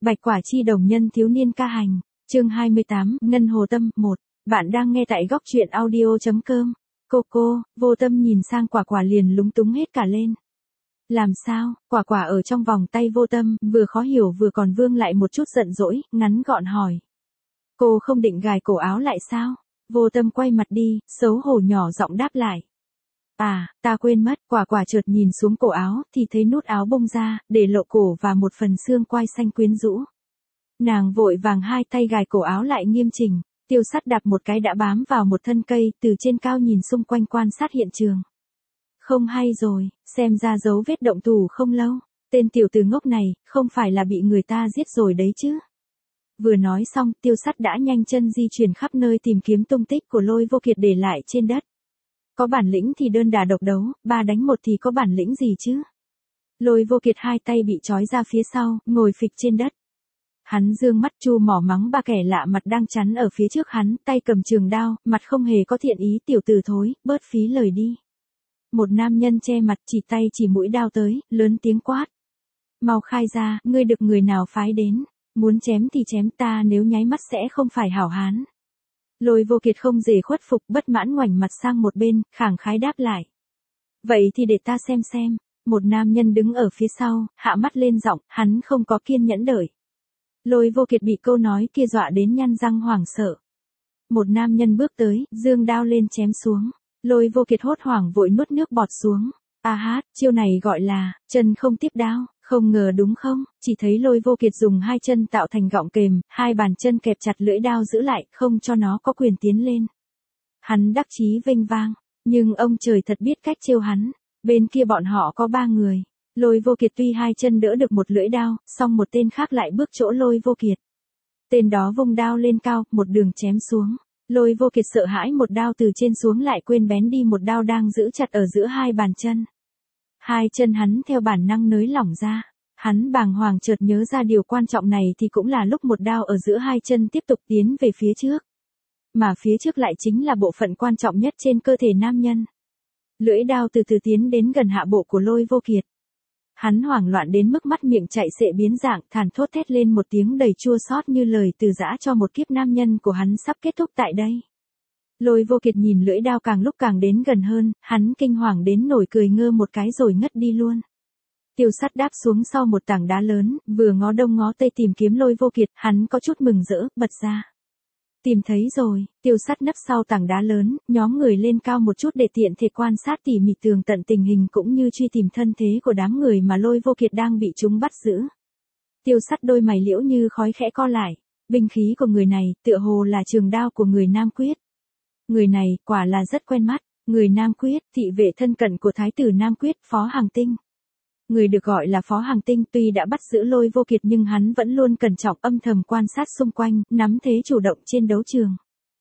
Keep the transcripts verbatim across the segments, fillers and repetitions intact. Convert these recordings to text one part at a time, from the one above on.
Bạch Quả Chi đồng nhân thiếu niên ca hành, chương hai mươi tám, Ngân Hồ Tâm, một. Bạn đang nghe tại góc truyện audio chấm com. Cô cô, Vô Tâm nhìn sang Quả Quả liền lúng túng hết cả lên. Làm sao? Quả Quả ở trong vòng tay Vô Tâm, vừa khó hiểu vừa còn vương lại một chút giận dỗi, ngắn gọn hỏi. Cô không định gài cổ áo lại sao? Vô Tâm quay mặt đi, xấu hổ nhỏ giọng đáp lại. À, ta quên mất. Quả Quả chợt nhìn xuống cổ áo, thì thấy nút áo bông ra, để lộ cổ và một phần xương quai xanh quyến rũ. Nàng vội vàng hai tay gài cổ áo lại nghiêm chỉnh, Tiêu Sắt đạp một cái đã bám vào một thân cây, từ trên cao nhìn xung quanh quan sát hiện trường. Không hay rồi, xem ra dấu vết động thủ không lâu, tên tiểu tử ngốc này, không phải là bị người ta giết rồi đấy chứ. Vừa nói xong, Tiêu Sắt đã nhanh chân di chuyển khắp nơi tìm kiếm tung tích của Lôi Vô Kiệt để lại trên đất. Có bản lĩnh thì đơn đả độc đấu, ba đánh một thì có bản lĩnh gì chứ? Lôi Vô Kiệt hai tay bị trói ra phía sau, ngồi phịch trên đất. Hắn dương mắt chu mỏ mắng ba kẻ lạ mặt đang chắn ở phía trước hắn, tay cầm trường đao, mặt không hề có thiện ý. Tiểu tử thối, bớt phí lời đi. Một nam nhân che mặt chỉ tay chỉ mũi đao tới, lớn tiếng quát. Mau khai ra, ngươi được người nào phái đến, muốn chém thì chém, ta nếu nháy mắt sẽ không phải hảo hán. Lôi Vô Kiệt không dễ khuất phục, bất mãn ngoảnh mặt sang một bên, khẳng khái đáp lại. Vậy thì để ta xem xem. Một nam nhân đứng ở phía sau, hạ mắt lên giọng, hắn không có kiên nhẫn đợi. Lôi Vô Kiệt bị câu nói kia dọa đến nhăn răng hoảng sợ. Một nam nhân bước tới, giương đao lên chém xuống. Lôi Vô Kiệt hốt hoảng vội nuốt nước bọt xuống. A hát, chiêu này gọi là, chân không tiếp đao, không ngờ đúng không? Chỉ thấy Lôi Vô Kiệt dùng hai chân tạo thành gọng kềm, hai bàn chân kẹp chặt lưỡi đao giữ lại, không cho nó có quyền tiến lên. Hắn đắc chí vênh vang, nhưng ông trời thật biết cách trêu hắn. Bên kia bọn họ có ba người. Lôi Vô Kiệt tuy hai chân đỡ được một lưỡi đao, song một tên khác lại bước chỗ Lôi Vô Kiệt. Tên đó vung đao lên cao, một đường chém xuống. Lôi Vô Kiệt sợ hãi một đao từ trên xuống lại quên bén đi một đao đang giữ chặt ở giữa hai bàn chân. Hai chân hắn theo bản năng nới lỏng ra. Hắn bàng hoàng chợt nhớ ra điều quan trọng này thì cũng là lúc một đao ở giữa hai chân tiếp tục tiến về phía trước. Mà phía trước lại chính là bộ phận quan trọng nhất trên cơ thể nam nhân. Lưỡi đao từ từ tiến đến gần hạ bộ của Lôi Vô Kiệt. Hắn hoảng loạn đến mức mắt miệng chạy xệ biến dạng, thản thốt thét lên một tiếng đầy chua xót như lời từ giã cho một kiếp nam nhân của hắn sắp kết thúc tại đây. Lôi Vô Kiệt nhìn lưỡi đao càng lúc càng đến gần hơn, hắn kinh hoàng đến nổi cười ngơ một cái rồi ngất đi luôn. Tiêu Sắt đáp xuống sau một tảng đá lớn, vừa ngó đông ngó tây tìm kiếm Lôi Vô Kiệt, hắn có chút mừng rỡ, bật ra. Tìm thấy rồi. Tiêu Sắt nấp sau tảng đá lớn, nhóm người lên cao một chút để tiện thể quan sát tỉ mỉ tường tận tình hình cũng như truy tìm thân thế của đám người mà Lôi Vô Kiệt đang bị chúng bắt giữ. Tiêu Sắt đôi mày liễu như khói khẽ co lại, binh khí của người này, tựa hồ là trường đao của người Nam Quyết. Người này, quả là rất quen mắt, người Nam Quyết, thị vệ thân cận của Thái tử Nam Quyết, Phó Hàng Tinh. Người được gọi là Phó Hàng Tinh tuy đã bắt giữ Lôi Vô Kiệt nhưng hắn vẫn luôn cẩn trọng âm thầm quan sát xung quanh, nắm thế chủ động trên đấu trường.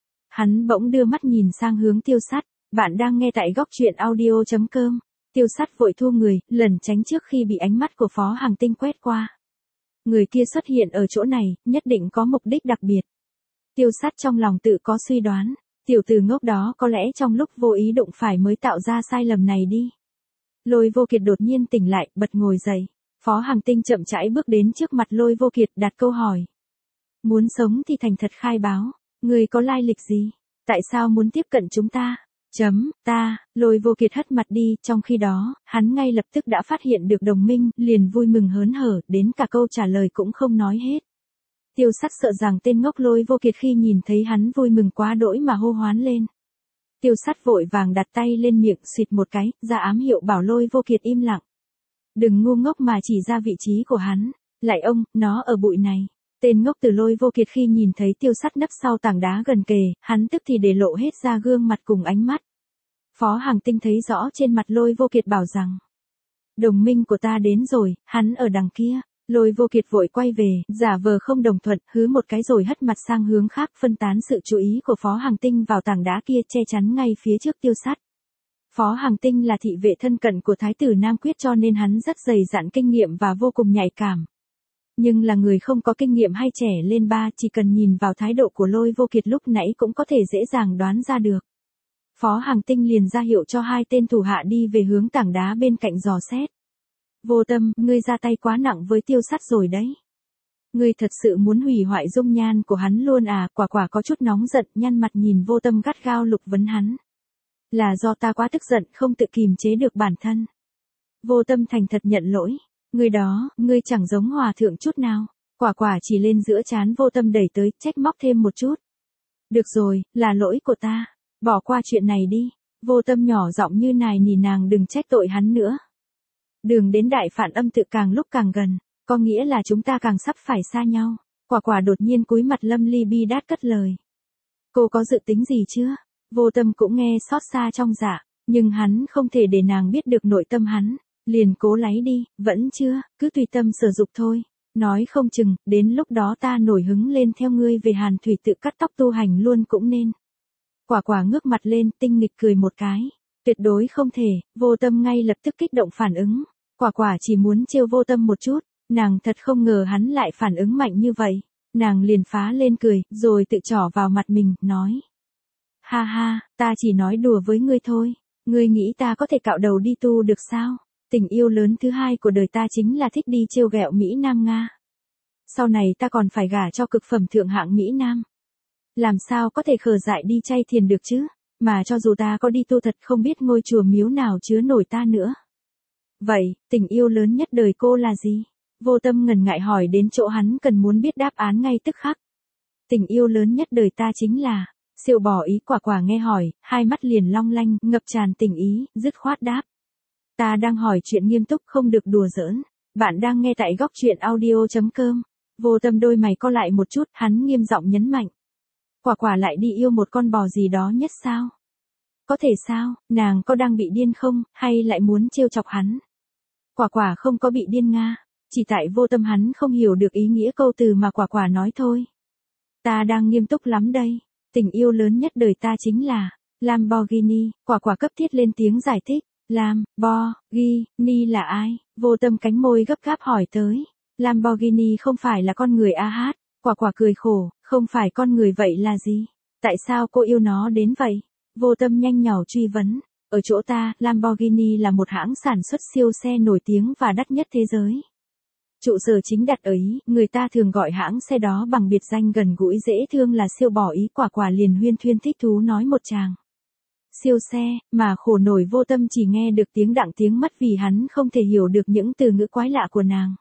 Hắn bỗng đưa mắt nhìn sang hướng Tiêu Sắt, bạn đang nghe tại góc truyện audio chấm com. Tiêu Sắt vội thu người, lẩn tránh trước khi bị ánh mắt của Phó Hàng Tinh quét qua. Người kia xuất hiện ở chỗ này, nhất định có mục đích đặc biệt. Tiêu Sắt trong lòng tự có suy đoán, tiểu tử ngốc đó có lẽ trong lúc vô ý đụng phải mới tạo ra sai lầm này đi. Lôi Vô Kiệt đột nhiên tỉnh lại, bật ngồi dậy. Phó Hàng Tinh chậm rãi bước đến trước mặt Lôi Vô Kiệt đặt câu hỏi. Muốn sống thì thành thật khai báo, người có lai lịch gì? Tại sao muốn tiếp cận chúng ta? Chấm, ta, Lôi Vô Kiệt hất mặt đi, trong khi đó, hắn ngay lập tức đã phát hiện được đồng minh, liền vui mừng hớn hở, đến cả câu trả lời cũng không nói hết. Tiêu Sắt sợ rằng tên ngốc Lôi Vô Kiệt khi nhìn thấy hắn vui mừng quá đỗi mà hô hoán lên. Tiêu Sắt vội vàng đặt tay lên miệng xịt một cái, ra ám hiệu bảo Lôi Vô Kiệt im lặng. Đừng ngu ngốc mà chỉ ra vị trí của hắn. Lại ông, nó ở bụi này. Tên ngốc từ Lôi Vô Kiệt khi nhìn thấy Tiêu Sắt nấp sau tảng đá gần kề, hắn tức thì để lộ hết ra gương mặt cùng ánh mắt. Phó Hàng Tinh thấy rõ trên mặt Lôi Vô Kiệt bảo rằng. Đồng minh của ta đến rồi, hắn ở đằng kia. Lôi Vô Kiệt vội quay về, giả vờ không đồng thuận, hứ một cái rồi hất mặt sang hướng khác, phân tán sự chú ý của Phó Hàng Tinh vào tảng đá kia, che chắn ngay phía trước Tiêu Sắt. Phó Hàng Tinh là thị vệ thân cận của Thái tử Nam Quyết cho nên hắn rất dày dặn kinh nghiệm và vô cùng nhạy cảm. Nhưng là người không có kinh nghiệm hay trẻ lên ba, chỉ cần nhìn vào thái độ của Lôi Vô Kiệt lúc nãy cũng có thể dễ dàng đoán ra được. Phó Hàng Tinh liền ra hiệu cho hai tên thủ hạ đi về hướng tảng đá bên cạnh dò xét. Vô Tâm, ngươi ra tay quá nặng với Tiêu Sắt rồi đấy. Ngươi thật sự muốn hủy hoại dung nhan của hắn luôn à? Quả quả có chút nóng giận, nhăn mặt nhìn Vô Tâm gắt gao lục vấn hắn. Là do ta quá tức giận không tự kìm chế được bản thân. Vô Tâm thành thật nhận lỗi. Ngươi đó, ngươi chẳng giống hòa thượng chút nào. Quả quả chỉ lên giữa trán Vô Tâm đẩy tới, trách móc thêm một chút. Được rồi, là lỗi của ta. Bỏ qua chuyện này đi. Vô Tâm nhỏ giọng như nài nỉ nàng đừng trách tội hắn nữa. Đường đến đại phản âm tự càng lúc càng gần, có nghĩa là chúng ta càng sắp phải xa nhau. Quả quả đột nhiên cúi mặt Lâm Ly Bi đát cất lời. Cô có dự tính gì chưa? Vô Tâm cũng nghe xót xa trong dạ, nhưng hắn không thể để nàng biết được nội tâm hắn. Liền cố láy đi, vẫn chưa, cứ tùy tâm sử dụng thôi. Nói không chừng, đến lúc đó ta nổi hứng lên theo ngươi về Hàn Thủy tự cắt tóc tu hành luôn cũng nên. Quả quả ngước mặt lên, tinh nghịch cười một cái. Tuyệt đối không thể, Vô Tâm ngay lập tức kích động phản ứng. Quả quả chỉ muốn trêu Vô Tâm một chút, nàng thật không ngờ hắn lại phản ứng mạnh như vậy. Nàng liền phá lên cười, rồi tự trỏ vào mặt mình, nói. Ha ha, ta chỉ nói đùa với ngươi thôi. Ngươi nghĩ ta có thể cạo đầu đi tu được sao? Tình yêu lớn thứ hai của đời ta chính là thích đi trêu ghẹo Mỹ Nam Nga. Sau này ta còn phải gả cho cực phẩm thượng hạng Mỹ Nam. Làm sao có thể khờ dại đi chay thiền được chứ? Mà cho dù ta có đi tu thật không biết ngôi chùa miếu nào chứa nổi ta nữa. Vậy, tình yêu lớn nhất đời cô là gì? Vô Tâm ngần ngại hỏi đến chỗ hắn cần muốn biết đáp án ngay tức khắc. Tình yêu lớn nhất đời ta chính là, siêu bỏ ý. Quả quả nghe hỏi, hai mắt liền long lanh, ngập tràn tình ý, dứt khoát đáp. Ta đang hỏi chuyện nghiêm túc không được đùa giỡn. Bạn đang nghe tại góc truyện audio chấm com. Vô Tâm đôi mày co lại một chút, hắn nghiêm giọng nhấn mạnh. Quả quả lại đi yêu một con bò gì đó nhất sao? Có thể sao, nàng có đang bị điên không, hay lại muốn trêu chọc hắn? Quả quả không có bị điên nga, chỉ tại Vô Tâm hắn không hiểu được ý nghĩa câu từ mà quả quả nói thôi. Ta đang nghiêm túc lắm đây, tình yêu lớn nhất đời ta chính là Lamborghini. Quả quả cấp thiết lên tiếng giải thích. Lamborghini là ai? Vô Tâm cánh môi gấp gáp hỏi tới. Lamborghini không phải là con người a hát. Quả quả cười khổ, không phải con người vậy là gì? Tại sao cô yêu nó đến vậy? Vô Tâm nhanh nhỏ truy vấn. Ở chỗ ta, Lamborghini là một hãng sản xuất siêu xe nổi tiếng và đắt nhất thế giới. Trụ sở chính đặt ở Ý, người ta thường gọi hãng xe đó bằng biệt danh gần gũi dễ thương là siêu bỏ Ý. Quả quả liền huyên thuyên thích thú nói một tràng. Siêu xe, mà khổ nổi Vô Tâm chỉ nghe được tiếng đặng tiếng mất vì hắn không thể hiểu được những từ ngữ quái lạ của nàng.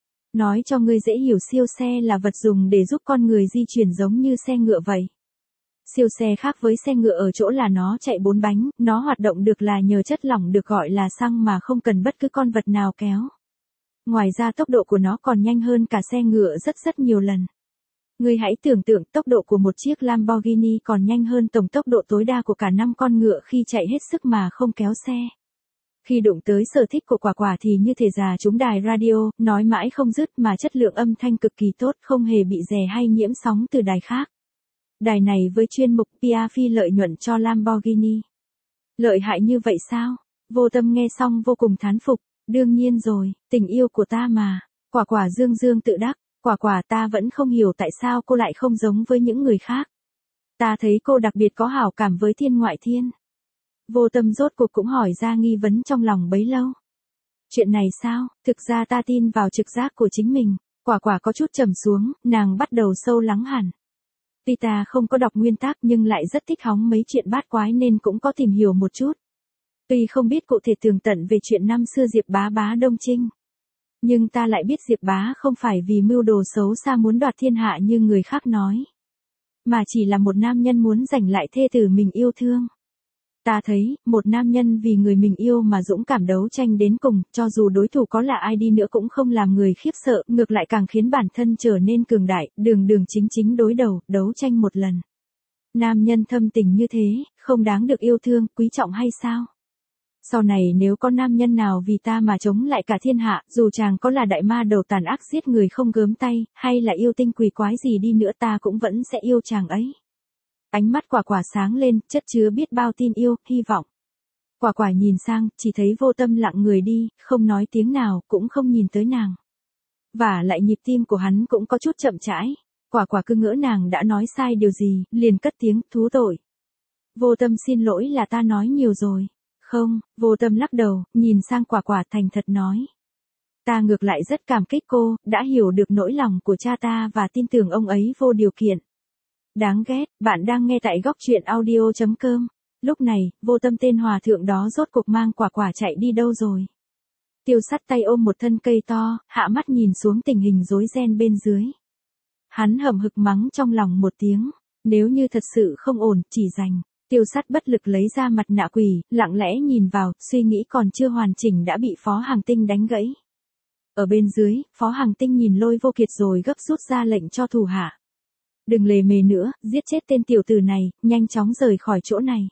Nói cho ngươi dễ hiểu, siêu xe là vật dùng để giúp con người di chuyển giống như xe ngựa vậy. Siêu xe khác với xe ngựa ở chỗ là nó chạy bốn bánh, nó hoạt động được là nhờ chất lỏng được gọi là xăng mà không cần bất cứ con vật nào kéo. Ngoài ra tốc độ của nó còn nhanh hơn cả xe ngựa rất rất nhiều lần. Ngươi hãy tưởng tượng tốc độ của một chiếc Lamborghini còn nhanh hơn tổng tốc độ tối đa của cả năm con ngựa khi chạy hết sức mà không kéo xe. Khi đụng tới sở thích của quả quả thì như thể già trúng đài radio, nói mãi không dứt mà chất lượng âm thanh cực kỳ tốt, không hề bị rè hay nhiễm sóng từ đài khác. Đài này với chuyên mục pê e phi lợi nhuận cho Lamborghini. Lợi hại như vậy sao? Vô Tâm nghe xong vô cùng thán phục. Đương nhiên rồi, tình yêu của ta mà. Quả quả dương dương tự đắc. Quả quả ta vẫn không hiểu tại sao cô lại không giống với những người khác. Ta thấy cô đặc biệt có hảo cảm với Thiên Ngoại Thiên. Vô Tâm rốt cuộc cũng hỏi ra nghi vấn trong lòng bấy lâu. Chuyện này sao, thực ra ta tin vào trực giác của chính mình. Quả quả có chút trầm xuống, nàng bắt đầu sâu lắng hẳn. Tuy ta không có đọc nguyên tác nhưng lại rất thích hóng mấy chuyện bát quái nên cũng có tìm hiểu một chút. Tuy không biết cụ thể tường tận về chuyện năm xưa Diệp Bá bá Đông Trinh. Nhưng ta lại biết Diệp Bá không phải vì mưu đồ xấu xa muốn đoạt thiên hạ như người khác nói. Mà chỉ là một nam nhân muốn giành lại thê tử mình yêu thương. Ta thấy, một nam nhân vì người mình yêu mà dũng cảm đấu tranh đến cùng, cho dù đối thủ có là ai đi nữa cũng không làm người khiếp sợ, ngược lại càng khiến bản thân trở nên cường đại, đường đường chính chính đối đầu, đấu tranh một lần. Nam nhân thâm tình như thế, không đáng được yêu thương, quý trọng hay sao? Sau này nếu có nam nhân nào vì ta mà chống lại cả thiên hạ, dù chàng có là đại ma đầu tàn ác giết người không gớm tay, hay là yêu tinh quỷ quái gì đi nữa ta cũng vẫn sẽ yêu chàng ấy. Ánh mắt quả quả sáng lên, chất chứa biết bao tin yêu, hy vọng. Quả quả nhìn sang, chỉ thấy Vô Tâm lặng người đi, không nói tiếng nào, cũng không nhìn tới nàng. Và lại nhịp tim của hắn cũng có chút chậm rãi. Quả quả cứ ngỡ nàng đã nói sai điều gì, liền cất tiếng, thú tội. Vô Tâm xin lỗi là ta nói nhiều rồi. Không, Vô Tâm lắc đầu, nhìn sang quả quả thành thật nói. Ta ngược lại rất cảm kích cô, đã hiểu được nỗi lòng của cha ta và tin tưởng ông ấy vô điều kiện. Đáng ghét, bạn đang nghe tại góc truyện audio.com. Lúc này, Vô Tâm tên hòa thượng đó rốt cục mang quả quả chạy đi đâu rồi? Tiêu Sắt tay ôm một thân cây to, hạ mắt nhìn xuống tình hình rối ren bên dưới. Hắn hậm hực mắng trong lòng một tiếng, nếu như thật sự không ổn, chỉ dành. Tiêu Sắt bất lực lấy ra mặt nạ quỷ, lặng lẽ nhìn vào, suy nghĩ còn chưa hoàn chỉnh đã bị Phó Hàng Tinh đánh gãy. Ở bên dưới, Phó Hàng Tinh nhìn Lôi Vô Kiệt rồi gấp rút ra lệnh cho thủ hạ. Đừng lề mề nữa, giết chết tên tiểu tử này, nhanh chóng rời khỏi chỗ này.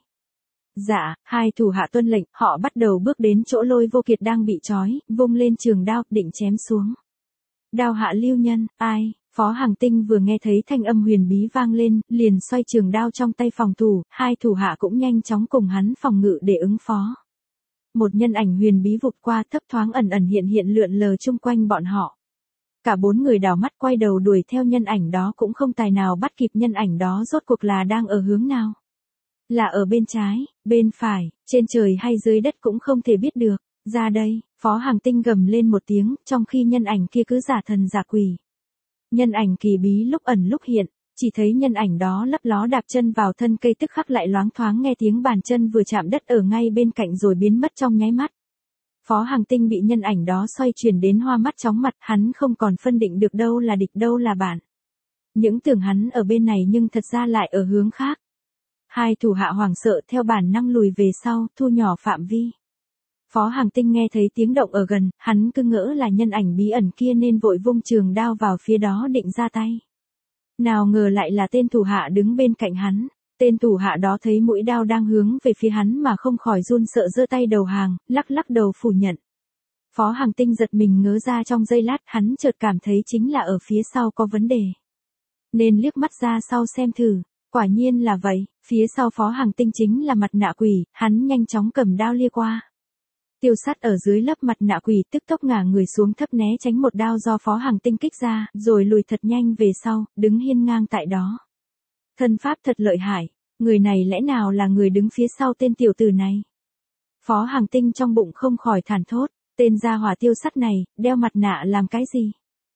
Dạ, hai thủ hạ tuân lệnh, họ bắt đầu bước đến chỗ Lôi Vô Kiệt đang bị trói, vung lên trường đao, định chém xuống. Đao hạ lưu nhân, ai? Phó Hàng Tinh vừa nghe thấy thanh âm huyền bí vang lên, liền xoay trường đao trong tay phòng thủ, hai thủ hạ cũng nhanh chóng cùng hắn phòng ngự để ứng phó. Một nhân ảnh huyền bí vụt qua, thấp thoáng ẩn ẩn hiện hiện lượn lờ chung quanh bọn họ. Cả bốn người đảo mắt quay đầu đuổi theo nhân ảnh đó cũng không tài nào bắt kịp nhân ảnh đó rốt cuộc là đang ở hướng nào. Là ở bên trái, bên phải, trên trời hay dưới đất cũng không thể biết được. Ra đây, Phó Hàng Tinh gầm lên một tiếng, trong khi nhân ảnh kia cứ giả thần giả quỷ. Nhân ảnh kỳ bí lúc ẩn lúc hiện, chỉ thấy nhân ảnh đó lấp ló đạp chân vào thân cây tức khắc lại loáng thoáng nghe tiếng bàn chân vừa chạm đất ở ngay bên cạnh rồi biến mất trong nháy mắt. Phó Hàng Tinh bị nhân ảnh đó xoay chuyển đến hoa mắt chóng mặt, hắn không còn phân định được đâu là địch đâu là bạn. Những tưởng hắn ở bên này nhưng thật ra lại ở hướng khác. Hai thủ hạ hoảng sợ theo bản năng lùi về sau, thu nhỏ phạm vi. Phó Hàng Tinh nghe thấy tiếng động ở gần, hắn cứ ngỡ là nhân ảnh bí ẩn kia nên vội vung trường đao vào phía đó định ra tay. Nào ngờ lại là tên thủ hạ đứng bên cạnh hắn. Tên thủ hạ đó thấy mũi đao đang hướng về phía hắn mà không khỏi run sợ giơ tay đầu hàng, lắc lắc đầu phủ nhận. Phó Hàng Tinh giật mình ngớ ra trong giây lát, hắn chợt cảm thấy chính là ở phía sau có vấn đề. Nên liếc mắt ra sau xem thử, quả nhiên là vậy, phía sau Phó Hàng Tinh chính là mặt nạ quỷ, hắn nhanh chóng cầm đao lia qua. Tiêu Sắt ở dưới lớp mặt nạ quỷ tức tốc ngả người xuống thấp né tránh một đao do Phó Hàng Tinh kích ra, rồi lùi thật nhanh về sau, đứng hiên ngang tại đó. Thân pháp thật lợi hại, người này lẽ nào là người đứng phía sau tên tiểu tử này? Phó Hàng Tinh trong bụng không khỏi thản thốt, tên gia hỏa Tiêu Sắt này, đeo mặt nạ làm cái gì?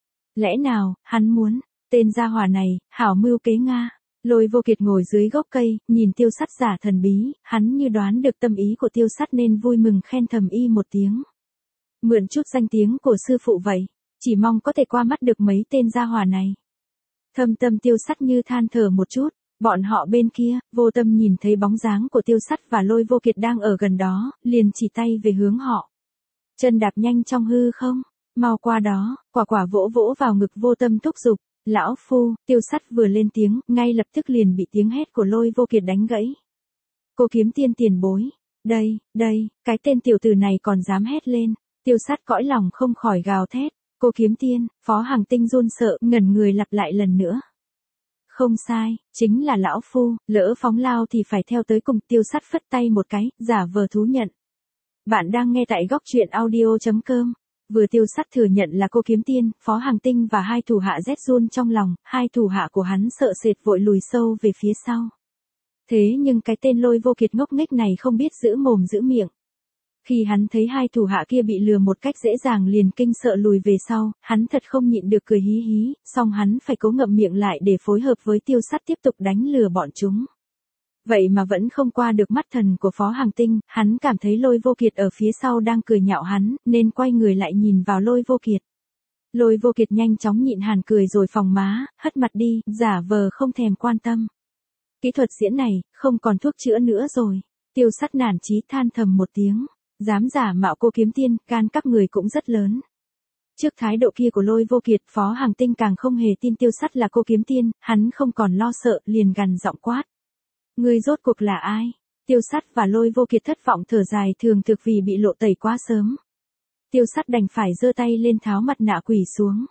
Lẽ nào, hắn muốn, tên gia hỏa này, hảo mưu kế Nga. Lôi Vô Kiệt ngồi dưới gốc cây, nhìn Tiêu Sắt giả thần bí, hắn như đoán được tâm ý của Tiêu Sắt nên vui mừng khen thầm y một tiếng. Mượn chút danh tiếng của sư phụ vậy, chỉ mong có thể qua mắt được mấy tên gia hỏa này. Thâm tâm Tiêu Sắt như than thở một chút, bọn họ bên kia, Vô Tâm nhìn thấy bóng dáng của Tiêu Sắt và Lôi Vô Kiệt đang ở gần đó, liền chỉ tay về hướng họ. Chân đạp nhanh trong hư không, mau qua đó, quả quả vỗ vỗ vào ngực Vô Tâm thúc giục. Lão phu, Tiêu Sắt vừa lên tiếng, ngay lập tức liền bị tiếng hét của Lôi Vô Kiệt đánh gãy. Cô Kiếm Tiên tiền bối, đây, đây, cái tên tiểu tử này còn dám hét lên. Tiêu Sắt cõi lòng không khỏi gào thét. Cô Kiếm Tiên, Phó Hàng Tinh run sợ, ngẩn người lặp lại lần nữa. Không sai, chính là lão phu, lỡ phóng lao thì phải theo tới cùng. Tiêu Sắt phất tay một cái, giả vờ thú nhận. Bạn đang nghe tại góc truyện audio.com. Vừa Tiêu Sắt thừa nhận là cô Kiếm Tiên, Phó Hàng Tinh và hai thủ hạ rét run trong lòng, hai thủ hạ của hắn sợ sệt vội lùi sâu về phía sau. Thế nhưng cái tên Lôi Vô Kiệt ngốc nghếch này không biết giữ mồm giữ miệng. Khi hắn thấy hai thủ hạ kia bị lừa một cách dễ dàng liền kinh sợ lùi về sau, hắn thật không nhịn được cười hí hí, song hắn phải cố ngậm miệng lại để phối hợp với Tiêu Sắt tiếp tục đánh lừa bọn chúng. Vậy mà vẫn không qua được mắt thần của Phó Hàng Tinh, hắn cảm thấy Lôi Vô Kiệt ở phía sau đang cười nhạo hắn, nên quay người lại nhìn vào Lôi Vô Kiệt. Lôi Vô Kiệt nhanh chóng nhịn hàn cười rồi phòng má, hất mặt đi, giả vờ không thèm quan tâm. Kỹ thuật diễn này, không còn thuốc chữa nữa rồi. Tiêu Sắt nản chí than thầm một tiếng, dám giả mạo cô Kiếm Tiên, can các người cũng rất lớn. Trước thái độ kia của Lôi Vô Kiệt, Phó Hàng Tinh càng không hề tin Tiêu Sắt là cô Kiếm Tiên, hắn không còn lo sợ, liền gằn giọng quát. Ngươi rốt cuộc là ai? Tiêu Sắt và Lôi Vô Kiệt thất vọng thở dài thường thực vì bị lộ tẩy quá sớm. Tiêu Sắt đành phải giơ tay lên tháo mặt nạ quỷ xuống.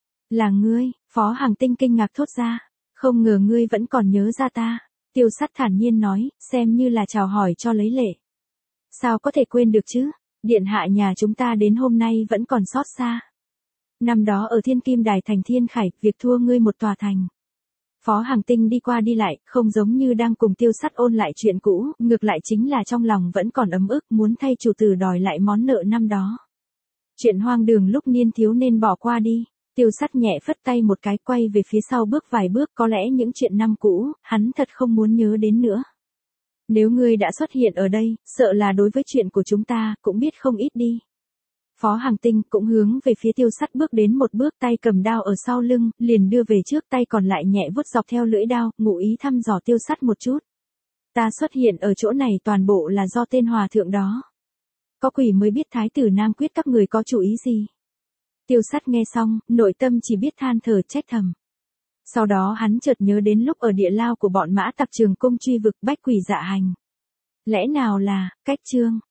Là ngươi, Phó Hàng Tinh kinh ngạc thốt ra. Không ngờ ngươi vẫn còn nhớ ra ta. Tiêu Sắt thản nhiên nói, xem như là chào hỏi cho lấy lệ. Sao có thể quên được chứ? Điện hạ nhà chúng ta đến hôm nay vẫn còn xót xa. Năm đó ở Thiên Kim Đài thành Thiên Khải, việc thua ngươi một tòa thành. Phó Hàng Tinh đi qua đi lại, không giống như đang cùng Tiêu Sắt ôn lại chuyện cũ, ngược lại chính là trong lòng vẫn còn ấm ức muốn thay chủ tử đòi lại món nợ năm đó. Chuyện hoang đường lúc niên thiếu nên bỏ qua đi. Tiêu Sắt nhẹ phất tay một cái, quay về phía sau bước vài bước, có lẽ những chuyện năm cũ, hắn thật không muốn nhớ đến nữa. Nếu ngươi đã xuất hiện ở đây, sợ là đối với chuyện của chúng ta, cũng biết không ít đi. Phó Hàng Tinh cũng hướng về phía Tiêu Sắt bước đến một bước, tay cầm đao ở sau lưng, liền đưa về trước, tay còn lại nhẹ vuốt dọc theo lưỡi đao, ngụ ý thăm dò Tiêu Sắt một chút. Ta xuất hiện ở chỗ này toàn bộ là do tên hòa thượng đó. Có quỷ mới biết thái tử Nam Quyết các người có chủ ý gì. Tiêu Sắt nghe xong, nội tâm chỉ biết than thở trách thầm. Sau đó hắn chợt nhớ đến lúc ở địa lao của bọn Mã Tặc Trường Cung truy vực bách quỷ dạ hành. Lẽ nào là, cách chương.